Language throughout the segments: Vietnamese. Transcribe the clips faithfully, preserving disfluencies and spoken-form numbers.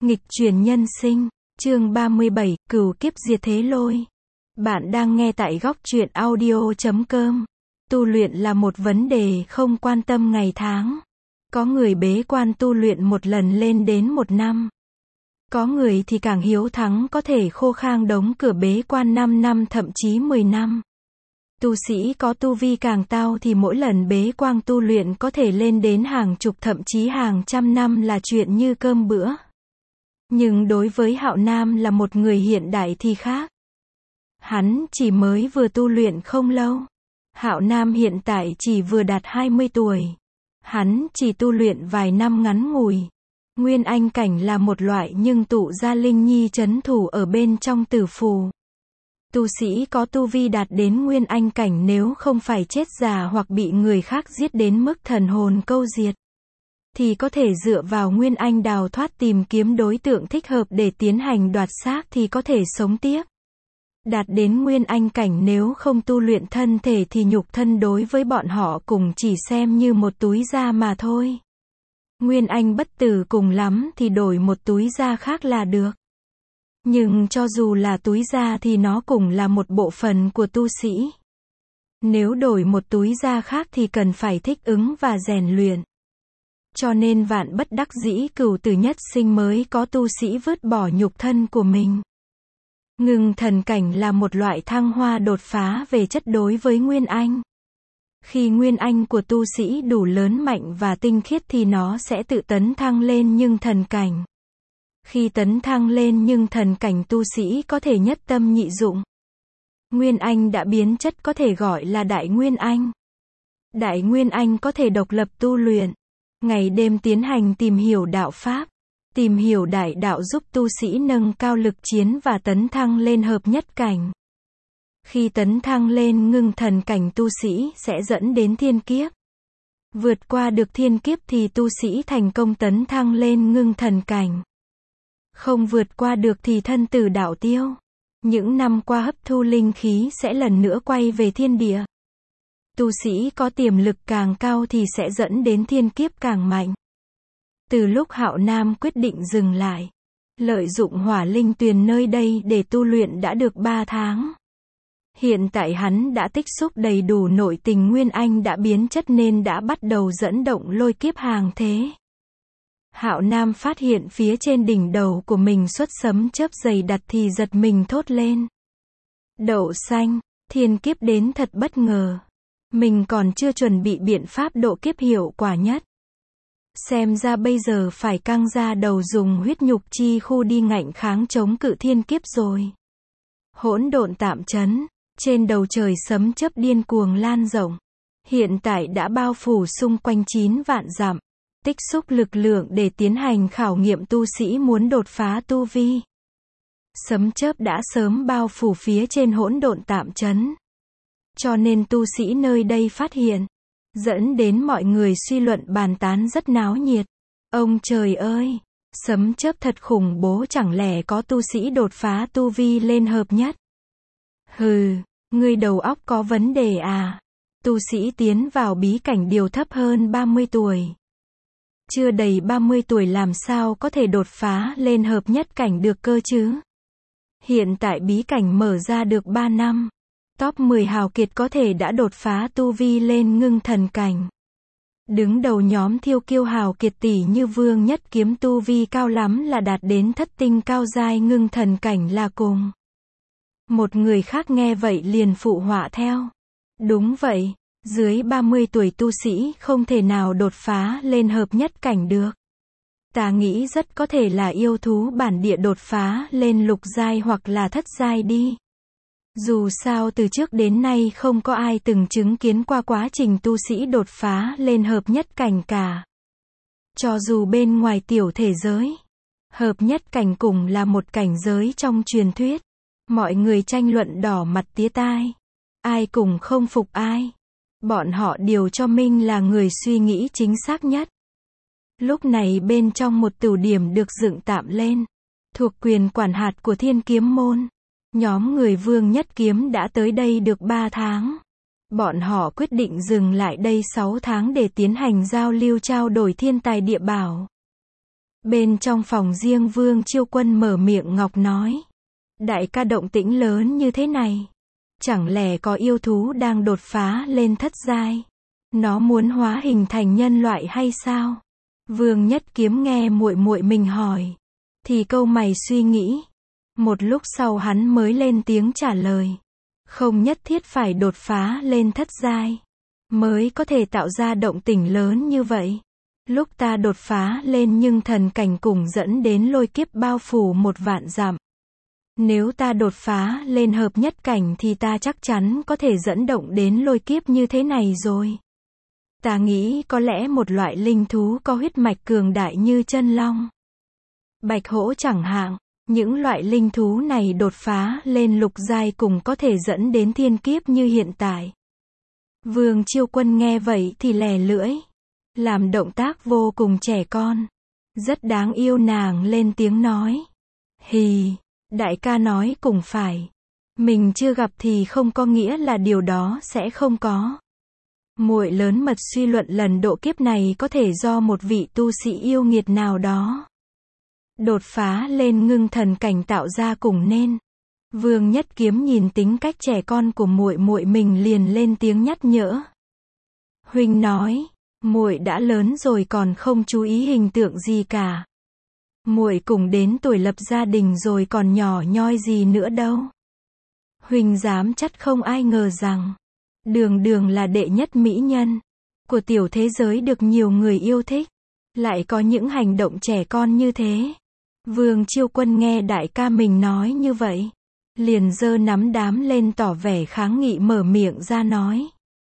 Nghịch chuyển nhân sinh, chương ba mươi bảy, cửu kiếp diệt thế lôi. Bạn đang nghe tại góc truyện audio chấm com. Tu luyện là một vấn đề không quan tâm ngày tháng. Có người bế quan tu luyện một lần lên đến một năm. Có người thì càng hiếu thắng có thể khô khang đóng cửa bế quan năm năm thậm chí mười năm. Tu sĩ có tu vi càng cao thì mỗi lần bế quan tu luyện có thể lên đến hàng chục thậm chí hàng trăm năm là chuyện như cơm bữa. Nhưng đối với Hạo Nam là một người hiện đại thì khác. Hắn chỉ mới vừa tu luyện không lâu. Hạo Nam hiện tại chỉ vừa đạt hai mươi tuổi. Hắn chỉ tu luyện vài năm ngắn ngủi. Nguyên anh cảnh là một loại nhưng tụ ra linh nhi trấn thủ ở bên trong tử phù. Tu sĩ có tu vi đạt đến nguyên anh cảnh nếu không phải chết già hoặc bị người khác giết đến mức thần hồn câu diệt, thì có thể dựa vào nguyên anh đào thoát tìm kiếm đối tượng thích hợp để tiến hành đoạt xác thì có thể sống tiếp. Đạt đến nguyên anh cảnh nếu không tu luyện thân thể thì nhục thân đối với bọn họ cùng chỉ xem như một túi da mà thôi. Nguyên anh bất tử cùng lắm thì đổi một túi da khác là được. Nhưng cho dù là túi da thì nó cũng là một bộ phận của tu sĩ. Nếu đổi một túi da khác thì cần phải thích ứng và rèn luyện. Cho nên vạn bất đắc dĩ cửu tử nhất sinh mới có tu sĩ vứt bỏ nhục thân của mình. Ngưng thần cảnh là một loại thăng hoa đột phá về chất đối với nguyên anh. Khi nguyên anh của tu sĩ đủ lớn mạnh và tinh khiết thì nó sẽ tự tấn thăng lên nhưng thần cảnh. Khi tấn thăng lên nhưng thần cảnh tu sĩ có thể nhất tâm nhị dụng. Nguyên anh đã biến chất có thể gọi là đại nguyên anh. Đại nguyên anh có thể độc lập tu luyện. Ngày đêm tiến hành tìm hiểu đạo pháp. Tìm hiểu đại đạo giúp tu sĩ nâng cao lực chiến và tấn thăng lên hợp nhất cảnh. Khi tấn thăng lên ngưng thần cảnh tu sĩ sẽ dẫn đến thiên kiếp. Vượt qua được thiên kiếp thì tu sĩ thành công tấn thăng lên ngưng thần cảnh. Không vượt qua được thì thân tử đạo tiêu. Những năm qua hấp thu linh khí sẽ lần nữa quay về thiên địa. Tu sĩ có tiềm lực càng cao thì sẽ dẫn đến thiên kiếp càng mạnh. Từ lúc Hạo Nam quyết định dừng lại, lợi dụng hỏa linh tuyền nơi đây để tu luyện đã được ba tháng. Hiện tại hắn đã tích xúc đầy đủ nội tình nguyên anh đã biến chất nên đã bắt đầu dẫn động lôi kiếp hàng thế. Hạo Nam phát hiện phía trên đỉnh đầu của mình xuất sấm chớp dày đặc thì giật mình thốt lên. Đậu xanh, thiên kiếp đến thật bất ngờ. Mình còn chưa chuẩn bị biện pháp độ kiếp hiệu quả nhất. Xem ra bây giờ phải căng ra đầu dùng huyết nhục chi khu đi ngạnh kháng chống cự thiên kiếp rồi. Hỗn độn tạm chấn, trên đầu trời sấm chớp điên cuồng lan rộng. Hiện tại đã bao phủ xung quanh chín vạn dặm. Tích xúc lực lượng để tiến hành khảo nghiệm tu sĩ muốn đột phá tu vi. Sấm chớp đã sớm bao phủ phía trên hỗn độn tạm chấn. Cho nên tu sĩ nơi đây phát hiện, dẫn đến mọi người suy luận bàn tán rất náo nhiệt. Ông trời ơi, sấm chớp thật khủng bố, chẳng lẽ có tu sĩ đột phá tu vi lên hợp nhất? Hừ, ngươi đầu óc có vấn đề à? Tu sĩ tiến vào bí cảnh điều thấp hơn ba mươi tuổi. Chưa đầy ba mươi tuổi làm sao có thể đột phá lên hợp nhất cảnh được cơ chứ? Hiện tại bí cảnh mở ra được ba năm. Top mười hào kiệt có thể đã đột phá tu vi lên ngưng thần cảnh. Đứng đầu nhóm thiêu kiêu hào kiệt tỷ như Vương Nhất Kiếm tu vi cao lắm là đạt đến thất tinh cao giai ngưng thần cảnh là cùng. Một người khác nghe vậy liền phụ họa theo. Đúng vậy, dưới ba mươi tuổi tu sĩ không thể nào đột phá lên hợp nhất cảnh được. Ta nghĩ rất có thể là yêu thú bản địa đột phá lên lục giai hoặc là thất giai đi. Dù sao từ trước đến nay không có ai từng chứng kiến qua quá trình tu sĩ đột phá lên hợp nhất cảnh cả. Cho dù bên ngoài tiểu thế giới, hợp nhất cảnh cũng là một cảnh giới trong truyền thuyết. Mọi người tranh luận đỏ mặt tía tai. Ai cũng không phục ai. Bọn họ đều cho Minh là người suy nghĩ chính xác nhất. Lúc này bên trong một tửu điểm được dựng tạm lên, thuộc quyền quản hạt của Thiên Kiếm Môn. Nhóm người Vương Nhất Kiếm đã tới đây được ba tháng. Bọn họ quyết định dừng lại đây sáu tháng để tiến hành giao lưu trao đổi thiên tài địa bảo. Bên trong phòng riêng Vương Chiêu Quân mở miệng ngọc nói. Đại ca động tĩnh lớn như thế này. Chẳng lẽ có yêu thú đang đột phá lên thất giai? Nó muốn hóa hình thành nhân loại hay sao? Vương Nhất Kiếm nghe muội muội mình hỏi. Thì câu mày suy nghĩ. Một lúc sau hắn mới lên tiếng trả lời. Không nhất thiết phải đột phá lên thất giai. Mới có thể tạo ra động tĩnh lớn như vậy. Lúc ta đột phá lên nhưng thần cảnh cùng dẫn đến lôi kiếp bao phủ một vạn dặm. Nếu ta đột phá lên hợp nhất cảnh thì ta chắc chắn có thể dẫn động đến lôi kiếp như thế này rồi. Ta nghĩ có lẽ một loại linh thú có huyết mạch cường đại như chân long, bạch hổ chẳng hạn, những loại linh thú này đột phá lên lục giai cùng có thể dẫn đến thiên kiếp như hiện tại. Vương Chiêu Quân nghe vậy thì lè lưỡi, làm động tác vô cùng trẻ con. Rất đáng yêu, nàng lên tiếng nói. Hì, đại ca nói cũng phải. Mình chưa gặp thì không có nghĩa là điều đó sẽ không có. Muội lớn mật suy luận lần độ kiếp này có thể do một vị tu sĩ yêu nghiệt nào đó đột phá lên ngưng thần cảnh tạo ra cùng nên. Vương Nhất Kiếm nhìn tính cách trẻ con của muội muội mình liền lên tiếng nhắc nhở. Huynh nói, muội đã lớn rồi còn không chú ý hình tượng gì cả. Muội cùng đến tuổi lập gia đình rồi còn nhỏ nhoi gì nữa đâu. Huynh dám chắc không ai ngờ rằng Đường Đường là đệ nhất mỹ nhân của tiểu thế giới được nhiều người yêu thích, lại có những hành động trẻ con như thế. Vương Chiêu Quân nghe đại ca mình nói như vậy, liền giơ nắm đám lên tỏ vẻ kháng nghị, mở miệng ra nói.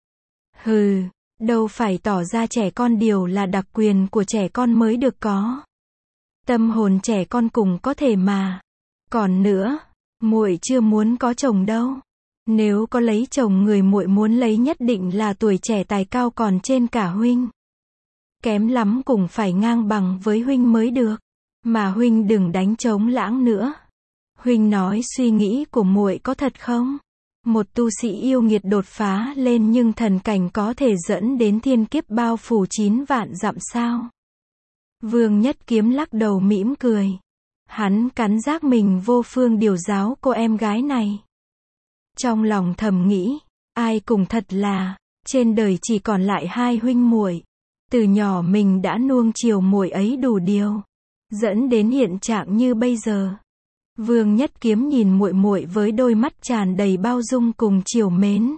Hừ, đâu phải tỏ ra trẻ con, điều là đặc quyền của trẻ con mới được có. Tâm hồn trẻ con cùng có thể mà. Còn nữa, muội chưa muốn có chồng đâu. Nếu có lấy chồng, người muội muốn lấy nhất định là tuổi trẻ tài cao còn trên cả huynh. Kém lắm cũng phải ngang bằng với huynh mới được. Mà huynh đừng đánh trống lãng nữa. Huynh nói suy nghĩ của muội có thật không? Một tu sĩ yêu nghiệt đột phá lên nhưng thần cảnh có thể dẫn đến thiên kiếp bao phủ chín vạn dặm sao? Vương Nhất Kiếm lắc đầu mỉm cười. Hắn cắn rác mình vô phương điều giáo cô em gái này. Trong lòng thầm nghĩ, ai cùng thật là, trên đời chỉ còn lại hai huynh muội. Từ nhỏ mình đã nuông chiều muội ấy đủ điều, dẫn đến hiện trạng như bây giờ. Vương Nhất Kiếm nhìn muội muội với đôi mắt tràn đầy bao dung cùng chiều mến.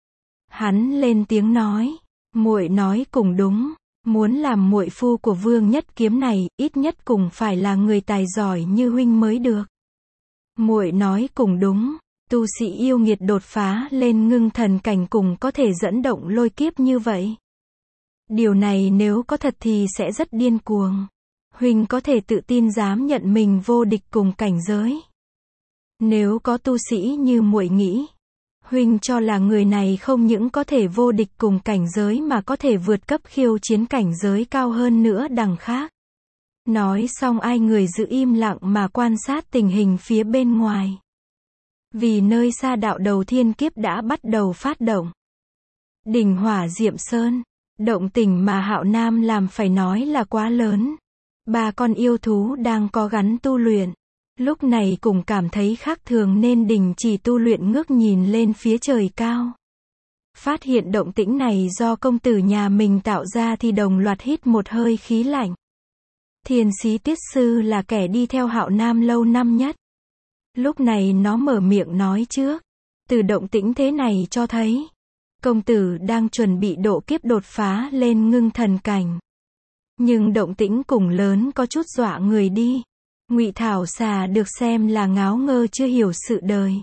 Hắn lên tiếng nói, muội nói cũng đúng, muốn làm muội phu của Vương Nhất Kiếm này, ít nhất cũng phải là người tài giỏi như huynh mới được. Muội nói cũng đúng, tu sĩ yêu nghiệt đột phá lên ngưng thần cảnh cùng có thể dẫn động lôi kiếp như vậy. Điều này nếu có thật thì sẽ rất điên cuồng. Huynh có thể tự tin dám nhận mình vô địch cùng cảnh giới. Nếu có tu sĩ như muội nghĩ, huynh cho là người này không những có thể vô địch cùng cảnh giới mà có thể vượt cấp khiêu chiến cảnh giới cao hơn nữa đằng khác. Nói xong ai người giữ im lặng mà quan sát tình hình phía bên ngoài. Vì nơi xa đạo đầu thiên kiếp đã bắt đầu phát động. Đỉnh Hỏa Diệm Sơn, động tình mà Hạo Nam làm phải nói là quá lớn. Ba con yêu thú đang có gắn tu luyện, lúc này cũng cảm thấy khác thường nên đình chỉ tu luyện, ngước nhìn lên phía trời cao. Phát hiện động tĩnh này do công tử nhà mình tạo ra thì đồng loạt hít một hơi khí lạnh. Thiên Sĩ Tiết Sư là kẻ đi theo Hạo Nam lâu năm nhất. Lúc này nó mở miệng nói trước. Từ động tĩnh thế này cho thấy, công tử đang chuẩn bị độ kiếp đột phá lên ngưng thần cảnh. Nhưng động tĩnh cùng lớn có chút dọa người đi. Ngụy Thảo Xà được xem là ngáo ngơ chưa hiểu sự đời.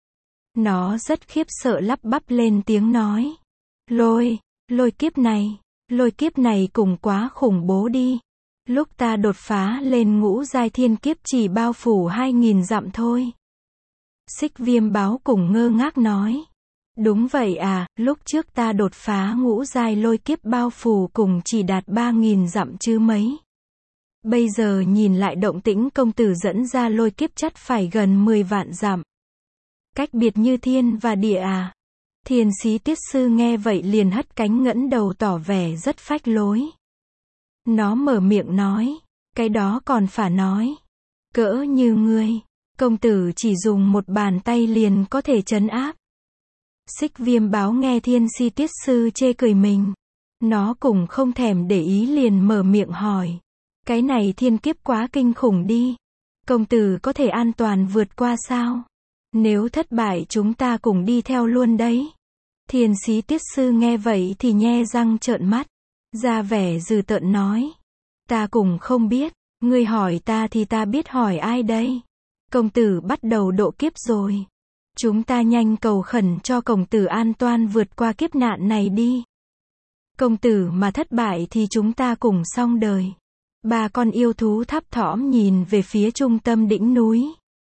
Nó rất khiếp sợ lắp bắp lên tiếng nói. Lôi, lôi kiếp này, lôi kiếp này cùng quá khủng bố đi. Lúc ta đột phá lên ngũ giai thiên kiếp chỉ bao phủ hai nghìn dặm thôi. Xích Viêm Báo cùng ngơ ngác nói. Đúng vậy à, lúc trước ta đột phá ngũ giai lôi kiếp bao phủ cùng chỉ đạt ba nghìn dặm chứ mấy. Bây giờ nhìn lại động tĩnh công tử dẫn ra lôi kiếp chắc phải gần mười vạn dặm. Cách biệt như thiên và địa à. Thiên Sĩ Tiết Sư nghe vậy liền hất cánh ngẩng đầu tỏ vẻ rất phách lối. Nó mở miệng nói, Cái đó còn phả nói. Cỡ như ngươi, công tử chỉ dùng một bàn tay liền có thể trấn áp. Xích Viêm báo nghe Thiên Si Tiết Sư chê cười mình. Nó cũng không thèm để ý liền mở miệng hỏi. Cái này thiên kiếp quá kinh khủng đi. Công tử có thể an toàn vượt qua sao? Nếu thất bại chúng ta cùng đi theo luôn đấy. Thiên Si Tiết Sư nghe vậy thì nhe răng trợn mắt. Ra vẻ dừ tợn nói. Ta cũng không biết. Ngươi hỏi ta thì ta biết hỏi ai đây? Công tử bắt đầu độ kiếp rồi. Chúng ta nhanh cầu khẩn cho công tử an toàn vượt qua kiếp nạn này đi. Công tử mà thất bại thì chúng ta cùng xong đời. Ba con yêu thú thấp thỏm nhìn về phía trung tâm đỉnh núi.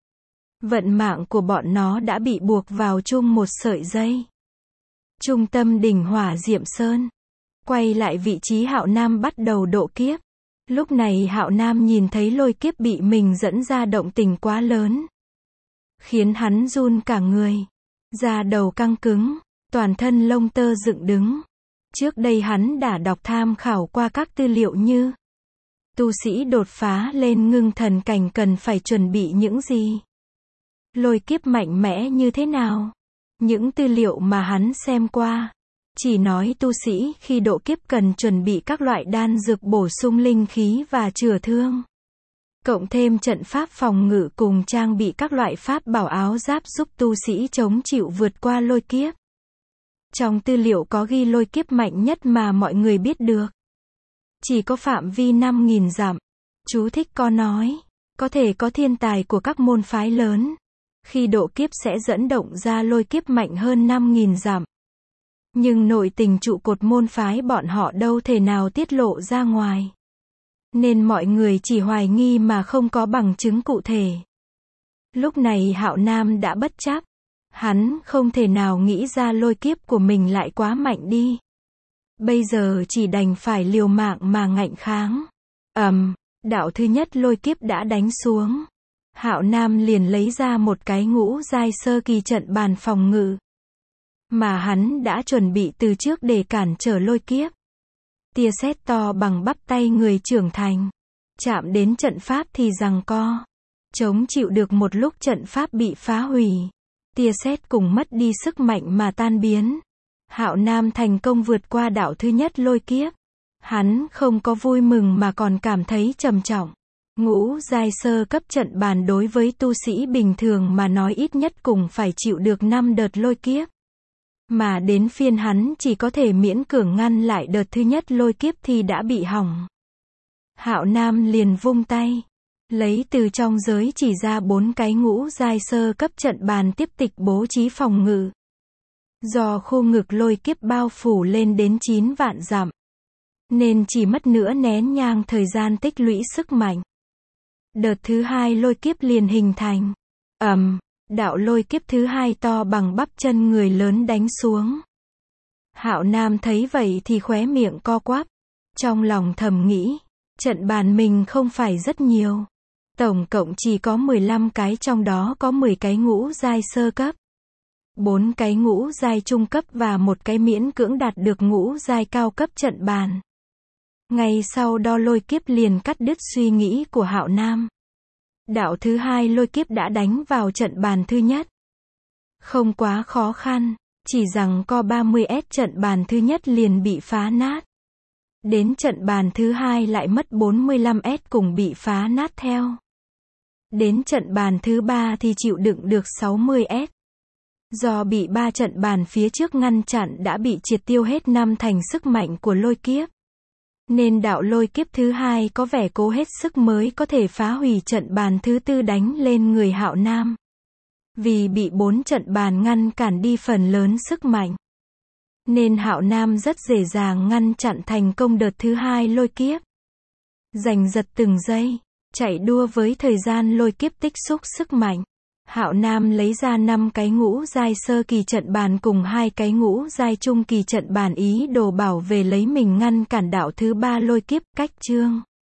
Vận mạng của bọn nó đã bị buộc vào chung một sợi dây. Trung tâm đỉnh Hỏa Diệm Sơn. Quay lại vị trí Hạo Nam bắt đầu độ kiếp. Lúc này Hạo Nam nhìn thấy lôi kiếp bị mình dẫn ra động tình quá lớn. Khiến hắn run cả người. Da đầu căng cứng, toàn thân lông tơ dựng đứng. Trước đây hắn đã đọc tham khảo qua các tư liệu như tu sĩ đột phá lên ngưng thần cảnh cần phải chuẩn bị những gì? Lôi kiếp mạnh mẽ như thế nào? Những tư liệu mà hắn xem qua chỉ nói tu sĩ khi độ kiếp cần chuẩn bị các loại đan dược bổ sung linh khí và chữa thương. Cộng thêm trận pháp phòng ngự cùng trang bị các loại pháp bảo áo giáp giúp tu sĩ chống chịu vượt qua lôi kiếp. Trong tư liệu có ghi lôi kiếp mạnh nhất mà mọi người biết được. Chỉ có phạm vi năm nghìn dặm. Chú thích có nói, có thể có thiên tài của các môn phái lớn. Khi độ kiếp sẽ dẫn động ra lôi kiếp mạnh hơn năm nghìn dặm. Nhưng nội tình trụ cột môn phái bọn họ đâu thể nào tiết lộ ra ngoài. Nên mọi người chỉ hoài nghi mà không có bằng chứng cụ thể. Lúc này Hạo Nam đã bất chấp. Hắn không thể nào nghĩ ra lôi kiếp của mình lại quá mạnh đi. Bây giờ chỉ đành phải liều mạng mà ngạnh kháng. Ầm, um, đạo thứ nhất lôi kiếp đã đánh xuống. Hạo Nam liền lấy ra một cái ngũ giai sơ kỳ trận bàn phòng ngự. Mà hắn đã chuẩn bị từ trước để cản trở lôi kiếp. Tia sét to bằng bắp tay người trưởng thành. Chạm đến trận pháp thì giằng co. Chống chịu được một lúc trận pháp bị phá hủy. Tia sét cùng mất đi sức mạnh mà tan biến. Hạo Nam thành công vượt qua đạo thứ nhất lôi kiếp. Hắn không có vui mừng mà còn cảm thấy trầm trọng. Ngũ giai sơ cấp trận bàn đối với tu sĩ bình thường mà nói ít nhất cùng phải chịu được năm đợt lôi kiếp. Mà đến phiên hắn chỉ có thể miễn cưỡng ngăn lại đợt thứ nhất lôi kiếp thì đã bị hỏng. Hạo Nam liền vung tay. Lấy từ trong giới chỉ ra bốn cái ngũ giai sơ cấp trận bàn tiếp tịch bố trí phòng ngự. Do khu ngực lôi kiếp bao phủ lên đến chín vạn dặm. Nên chỉ mất nửa nén nhang thời gian tích lũy sức mạnh. Đợt thứ hai lôi kiếp liền hình thành. Ầm, um, đạo lôi kiếp thứ hai to bằng bắp chân người lớn đánh xuống. Hạo Nam thấy vậy thì khóe miệng co quắp. Trong lòng thầm nghĩ, trận bàn mình không phải rất nhiều. Tổng cộng chỉ có mười lăm cái, trong đó có mười cái ngũ giai sơ cấp. bốn cái ngũ giai trung cấp và một cái miễn cưỡng đạt được ngũ giai cao cấp trận bàn. Ngay sau đó lôi kiếp liền cắt đứt suy nghĩ của Hạo Nam. Đạo thứ hai lôi kiếp đã đánh vào trận bàn thứ nhất. Không quá khó khăn, chỉ rằng co ba mươi ét trận bàn thứ nhất liền bị phá nát. Đến trận bàn thứ hai lại mất bốn mươi lăm ét cùng bị phá nát theo. Đến trận bàn thứ ba thì chịu đựng được sáu mươi ét. Do bị ba trận bàn phía trước ngăn chặn đã bị triệt tiêu hết năm thành sức mạnh của lôi kiếp. Nên đạo lôi kiếp thứ hai có vẻ cố hết sức mới có thể phá hủy trận bàn thứ tư đánh lên người Hạo Nam. Vì bị bốn trận bàn ngăn cản đi phần lớn sức mạnh. Nên Hạo Nam rất dễ dàng ngăn chặn thành công đợt thứ hai lôi kiếp. Giành giật từng giây, chạy đua với thời gian lôi kiếp tích xúc sức mạnh. Hạo Nam lấy ra năm cái ngũ giai sơ kỳ trận bàn cùng hai cái ngũ giai trung kỳ trận bàn ý đồ bảo vệ lấy mình ngăn cản đạo thứ ba lôi kiếp. Cách chương